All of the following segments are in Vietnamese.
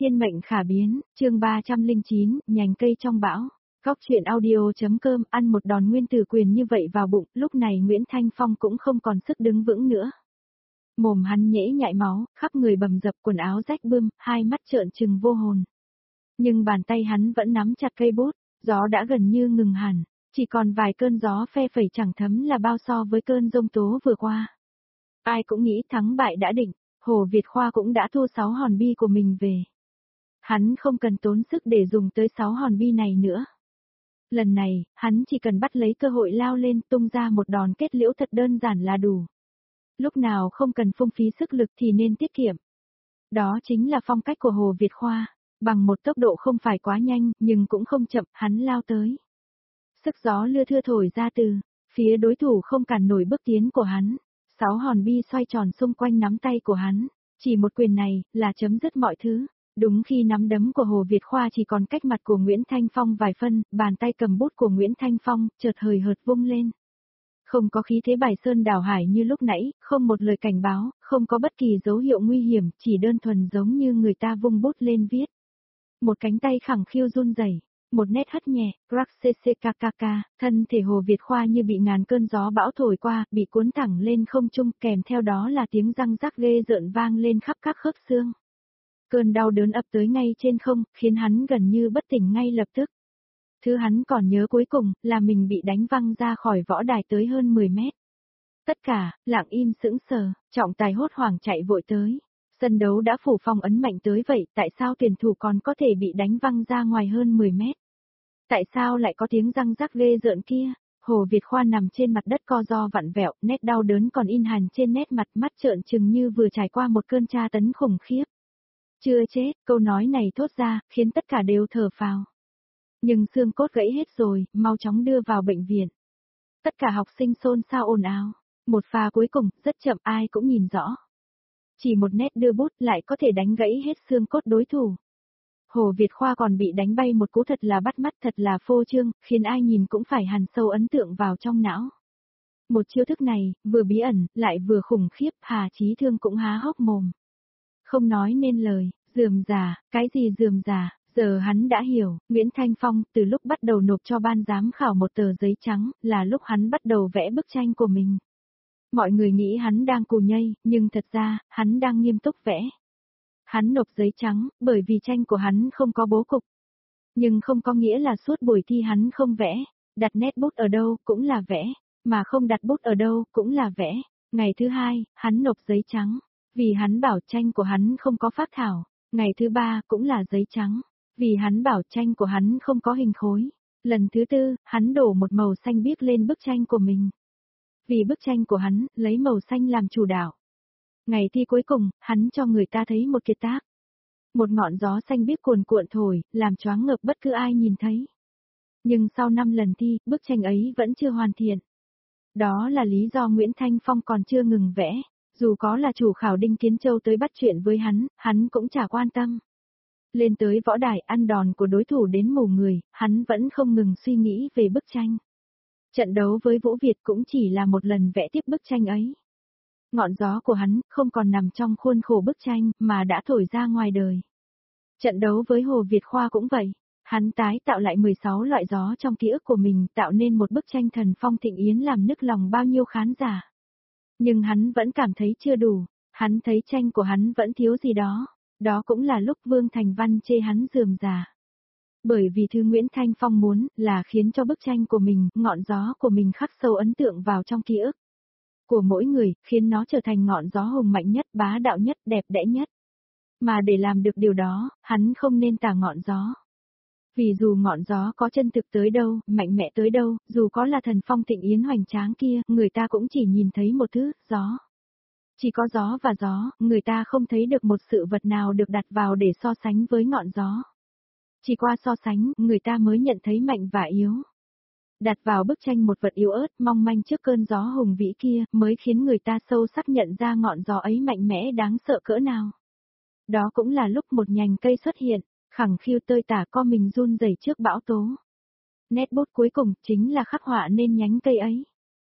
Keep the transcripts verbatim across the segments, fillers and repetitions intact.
Thiên mệnh khả biến, chương ba trăm lẻ chín, nhành cây trong bão. Góc truyện audio.com ăn một đòn nguyên tử quyền như vậy vào bụng, lúc này Nguyễn Thanh Phong cũng không còn sức đứng vững nữa. Mồm hắn nhễ nhại máu, khắp người bầm dập, quần áo rách bươm, hai mắt trợn trừng vô hồn. Nhưng bàn tay hắn vẫn nắm chặt cây bút, gió đã gần như ngừng hẳn, chỉ còn vài cơn gió phe phẩy chẳng thấm là bao so với cơn giông tố vừa qua. Ai cũng nghĩ thắng bại đã định, Hồ Việt Khoa cũng đã thu sáu hòn bi của mình về. Hắn không cần tốn sức để dùng tới sáu hòn bi này nữa. Lần này, hắn chỉ cần bắt lấy cơ hội lao lên tung ra một đòn kết liễu thật đơn giản là đủ. Lúc nào không cần phung phí sức lực thì nên tiết kiệm. Đó chính là phong cách của Hồ Việt Khoa, bằng một tốc độ không phải quá nhanh nhưng cũng không chậm, hắn lao tới. Sức gió lưa thưa thổi ra từ phía đối thủ không cản nổi bước tiến của hắn. Sáu hòn bi xoay tròn xung quanh nắm tay của hắn, chỉ một quyền này là chấm dứt mọi thứ. Đúng khi nắm đấm của Hồ Việt Khoa chỉ còn cách mặt của Nguyễn Thanh Phong vài phân, bàn tay cầm bút của Nguyễn Thanh Phong chợt hời hợt vung lên. Không có khí thế bài sơn đảo hải như lúc nãy, không một lời cảnh báo, không có bất kỳ dấu hiệu nguy hiểm, chỉ đơn thuần giống như người ta vung bút lên viết. Một cánh tay khẳng khiu run rẩy, một nét hất nhẹ, crack cckkkk, thân thể Hồ Việt Khoa như bị ngàn cơn gió bão thổi qua, bị cuốn thẳng lên không trung, kèm theo đó là tiếng răng rắc ghê rợn vang lên khắp các khớp xương. Cơn đau đớn ập tới ngay trên không, khiến hắn gần như bất tỉnh ngay lập tức. Thứ hắn còn nhớ cuối cùng, là mình bị đánh văng ra khỏi võ đài tới hơn mười mét. Tất cả, lặng im sững sờ, trọng tài hốt hoảng chạy vội tới. Sân đấu đã phủ phong ấn mạnh tới vậy, tại sao tuyển thủ còn có thể bị đánh văng ra ngoài hơn mười mét? Tại sao lại có tiếng răng rắc ghê rợn kia? Hồ Việt Khoa nằm trên mặt đất co ro vặn vẹo, nét đau đớn còn in hằn trên nét mặt, mắt trợn trừng như vừa trải qua một cơn tra tấn khủng khiếp. Chưa chết, câu nói này thốt ra, khiến tất cả đều thở phào. Nhưng xương cốt gãy hết rồi, mau chóng đưa vào bệnh viện. Tất cả học sinh xôn xao ồn ào. Một pha cuối cùng, rất chậm ai cũng nhìn rõ. Chỉ một nét đưa bút lại có thể đánh gãy hết xương cốt đối thủ. Hồ Việt Khoa còn bị đánh bay một cú thật là bắt mắt, thật là phô trương, khiến ai nhìn cũng phải hằn sâu ấn tượng vào trong não. Một chiêu thức này, vừa bí ẩn, lại vừa khủng khiếp, Hà Chí Thương cũng há hốc mồm. Không nói nên lời, rườm rà, cái gì rườm rà, giờ hắn đã hiểu, Nguyễn Thanh Phong từ lúc bắt đầu nộp cho ban giám khảo một tờ giấy trắng, là lúc hắn bắt đầu vẽ bức tranh của mình. Mọi người nghĩ hắn đang cù nhây, nhưng thật ra, hắn đang nghiêm túc vẽ. Hắn nộp giấy trắng, bởi vì tranh của hắn không có bố cục. Nhưng không có nghĩa là suốt buổi thi hắn không vẽ, đặt nét bút ở đâu cũng là vẽ, mà không đặt bút ở đâu cũng là vẽ. Ngày thứ hai, hắn nộp giấy trắng, vì hắn bảo tranh của hắn không có phác thảo. Ngày thứ ba cũng là giấy trắng, vì hắn bảo tranh của hắn không có hình khối. Lần thứ tư, hắn đổ một màu xanh biếc lên bức tranh của mình. Vì bức tranh của hắn, lấy màu xanh làm chủ đạo. Ngày thi cuối cùng, hắn cho người ta thấy một kiệt tác. Một ngọn gió xanh biếc cuồn cuộn thổi, làm choáng ngợp bất cứ ai nhìn thấy. Nhưng sau năm lần thi, bức tranh ấy vẫn chưa hoàn thiện. Đó là lý do Nguyễn Thanh Phong còn chưa ngừng vẽ. Dù có là chủ khảo Đinh Kiến Châu tới bắt chuyện với hắn, hắn cũng chả quan tâm. Lên tới võ đài ăn đòn của đối thủ đến mù người, hắn vẫn không ngừng suy nghĩ về bức tranh. Trận đấu với Vũ Việt cũng chỉ là một lần vẽ tiếp bức tranh ấy. Ngọn gió của hắn không còn nằm trong khuôn khổ bức tranh mà đã thổi ra ngoài đời. Trận đấu với Hồ Việt Khoa cũng vậy. Hắn tái tạo lại mười sáu loại gió trong ký ức của mình, tạo nên một bức tranh thần phong thịnh yến làm nức lòng bao nhiêu khán giả. Nhưng hắn vẫn cảm thấy chưa đủ, hắn thấy tranh của hắn vẫn thiếu gì đó, đó cũng là lúc Vương Thành Văn chê hắn rườm rà. Bởi vì thứ Nguyễn Thanh Phong muốn là khiến cho bức tranh của mình, ngọn gió của mình khắc sâu ấn tượng vào trong ký ức của mỗi người, khiến nó trở thành ngọn gió hùng mạnh nhất, bá đạo nhất, đẹp đẽ nhất. Mà để làm được điều đó, hắn không nên tả ngọn gió. Vì dù ngọn gió có chân thực tới đâu, mạnh mẽ tới đâu, dù có là thần phong thịnh yến hoành tráng kia, người ta cũng chỉ nhìn thấy một thứ, gió. Chỉ có gió và gió, người ta không thấy được một sự vật nào được đặt vào để so sánh với ngọn gió. Chỉ qua so sánh, người ta mới nhận thấy mạnh và yếu. Đặt vào bức tranh một vật yếu ớt, mong manh trước cơn gió hùng vĩ kia, mới khiến người ta sâu sắc nhận ra ngọn gió ấy mạnh mẽ đáng sợ cỡ nào. Đó cũng là lúc một nhành cây xuất hiện. Khẳng khiu tơi tả co mình run rẩy trước bão tố. Nét bút cuối cùng chính là khắc họa nên nhánh cây ấy.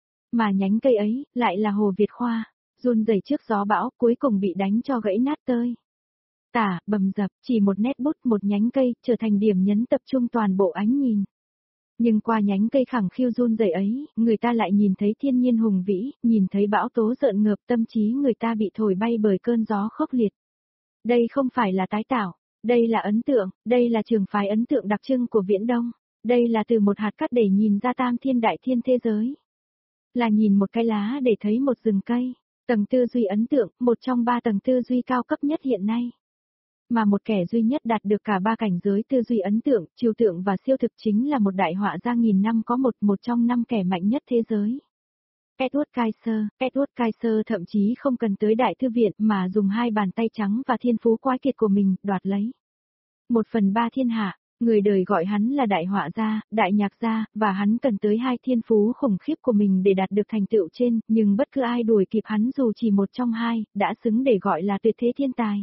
Mà nhánh cây ấy lại là Hồ Việt Khoa, run rẩy trước gió bão cuối cùng bị đánh cho gãy nát tơi. tả, bầm dập, chỉ một nét bút một nhánh cây, trở thành điểm nhấn tập trung toàn bộ ánh nhìn. Nhưng qua nhánh cây khẳng khiu run rẩy ấy, người ta lại nhìn thấy thiên nhiên hùng vĩ, nhìn thấy bão tố rợn ngợp, tâm trí người ta bị thổi bay bởi cơn gió khốc liệt. Đây không phải là tái tạo, đây là ấn tượng, đây là trường phái ấn tượng đặc trưng của Viễn Đông, đây là từ một hạt cát để nhìn ra tam thiên đại thiên thế giới. Là nhìn một cái lá để thấy một rừng cây, tầng tư duy ấn tượng, một trong ba tầng tư duy cao cấp nhất hiện nay. Mà một kẻ duy nhất đạt được cả ba cảnh giới tư duy ấn tượng, trừu tượng và siêu thực chính là một đại họa gia nghìn năm có một, một trong năm kẻ mạnh nhất thế giới. Edward Kaiser, Edward Kaiser thậm chí không cần tới đại thư viện mà dùng hai bàn tay trắng và thiên phú quái kiệt của mình đoạt lấy một phần ba thiên hạ. Người đời gọi hắn là đại họa gia, đại nhạc gia, và hắn cần tới hai thiên phú khủng khiếp của mình để đạt được thành tựu trên, nhưng bất cứ ai đuổi kịp hắn dù chỉ một trong hai, đã xứng để gọi là tuyệt thế thiên tài.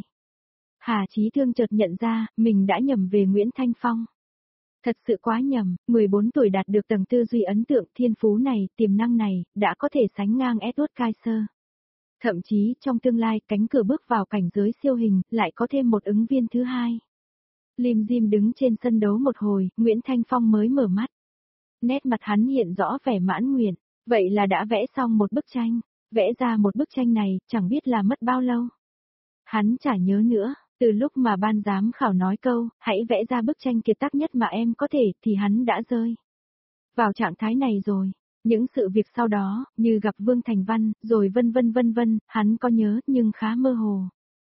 Hà Chí Thương chợt nhận ra, mình đã nhầm về Nguyễn Thanh Phong. Thật sự quá nhầm, mười bốn tuổi đạt được tầng tư duy ấn tượng, thiên phú này, tiềm năng này, đã có thể sánh ngang Edward Kaiser. Thậm chí, trong tương lai, cánh cửa bước vào cảnh giới siêu hình, lại có thêm một ứng viên thứ hai. Lim dim đứng trên sân đấu một hồi, Nguyễn Thanh Phong mới mở mắt. Nét mặt hắn hiện rõ vẻ mãn nguyện, vậy là đã vẽ xong một bức tranh, vẽ ra một bức tranh này, chẳng biết là mất bao lâu. Hắn chả nhớ nữa, từ lúc mà ban giám khảo nói câu, hãy vẽ ra bức tranh kiệt tác nhất mà em có thể, thì hắn đã rơi vào trạng thái này rồi. Những sự việc sau đó, như gặp Vương Thành Văn, rồi vân vân vân vân, hắn có nhớ nhưng khá mơ hồ.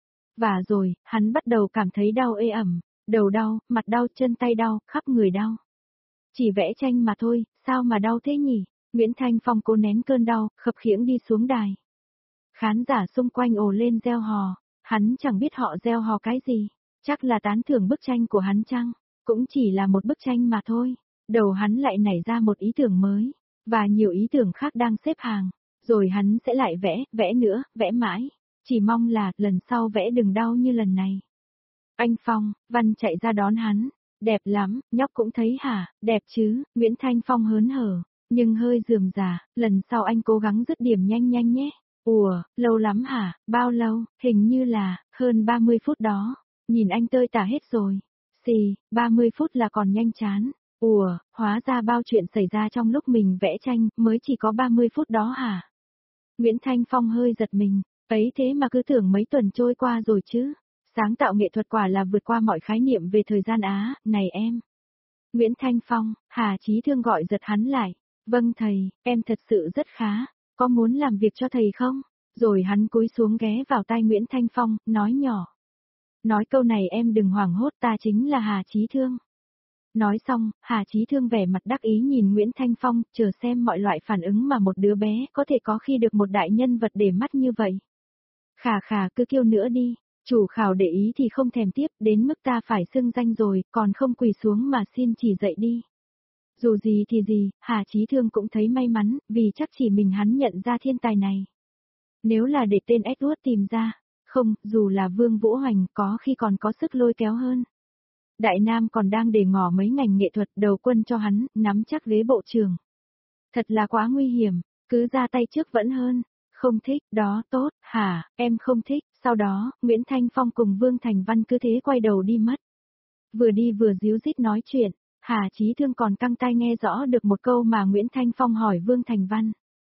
Và rồi, hắn bắt đầu cảm thấy đau ê ẩm. Đầu đau, mặt đau, chân tay đau, khắp người đau. Chỉ vẽ tranh mà thôi, sao mà đau thế nhỉ? Nguyễn Thanh Phong cố nén cơn đau, khập khiễng đi xuống đài. Khán giả xung quanh ồ lên reo hò, hắn chẳng biết họ reo hò cái gì, chắc là tán thưởng bức tranh của hắn chăng? Cũng chỉ là một bức tranh mà thôi. Đầu hắn lại nảy ra một ý tưởng mới, và nhiều ý tưởng khác đang xếp hàng, rồi hắn sẽ lại vẽ, vẽ nữa, vẽ mãi. Chỉ mong là, lần sau vẽ đừng đau như lần này. Anh Phong, Văn chạy ra đón hắn. Đẹp lắm, nhóc cũng thấy hả, đẹp chứ, Nguyễn Thanh Phong hớn hở, nhưng hơi rườm rà, lần sau anh cố gắng dứt điểm nhanh nhanh nhé. Ủa, lâu lắm hả, bao lâu, hình như là, hơn ba mươi phút đó, nhìn anh tơi tả hết rồi. Xì, ba mươi phút là còn nhanh chán. Ủa, hóa ra bao chuyện xảy ra trong lúc mình vẽ tranh, mới chỉ có ba mươi phút đó hả? Nguyễn Thanh Phong hơi giật mình, ấy thế mà cứ tưởng mấy tuần trôi qua rồi chứ. Sáng tạo nghệ thuật quả là vượt qua mọi khái niệm về thời gian á, này em. Nguyễn Thanh Phong, Hà Chí Thương gọi giật hắn lại. Vâng thầy, em thật sự rất khá, có muốn làm việc cho thầy không? Rồi hắn cúi xuống ghé vào tai Nguyễn Thanh Phong, nói nhỏ. Nói câu này em đừng hoảng hốt, ta chính là Hà Chí Thương. Nói xong, Hà Chí Thương vẻ mặt đắc ý nhìn Nguyễn Thanh Phong, chờ xem mọi loại phản ứng mà một đứa bé có thể có khi được một đại nhân vật để mắt như vậy. Khà khà cứ kêu nữa đi. Chủ khảo để ý thì không thèm tiếp, đến mức ta phải xưng danh rồi, còn không quỳ xuống mà xin chỉ dạy đi. Dù gì thì gì, Hà Chí Thương cũng thấy may mắn, vì chắc chỉ mình hắn nhận ra thiên tài này. Nếu là để tên Edward tìm ra, không, dù là Vương Vũ Hoành có khi còn có sức lôi kéo hơn. Đại Nam còn đang để ngỏ mấy ngành nghệ thuật đầu quân cho hắn, nắm chắc ghế bộ trưởng. Thật là quá nguy hiểm, cứ ra tay trước vẫn hơn. Không thích, đó tốt, hả, em không thích. Sau đó, Nguyễn Thanh Phong cùng Vương Thành Văn cứ thế quay đầu đi mất. Vừa đi vừa díu dít nói chuyện, Hà Chí Thương còn căng tai nghe rõ được một câu mà Nguyễn Thanh Phong hỏi Vương Thành Văn.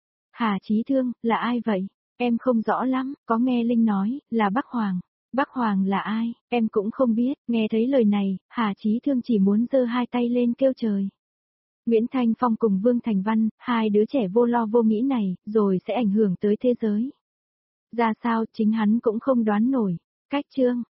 Hà Chí Thương, là ai vậy? Em không rõ lắm, có nghe Linh nói, là Bắc Hoàng. Bắc Hoàng là ai, em cũng không biết, nghe thấy lời này, Hà Chí Thương chỉ muốn giơ hai tay lên kêu trời. Nguyễn Thanh Phong cùng Vương Thành Văn, hai đứa trẻ vô lo vô nghĩ này, rồi sẽ ảnh hưởng tới thế giới. Ra sao chính hắn cũng không đoán nổi. Cách chương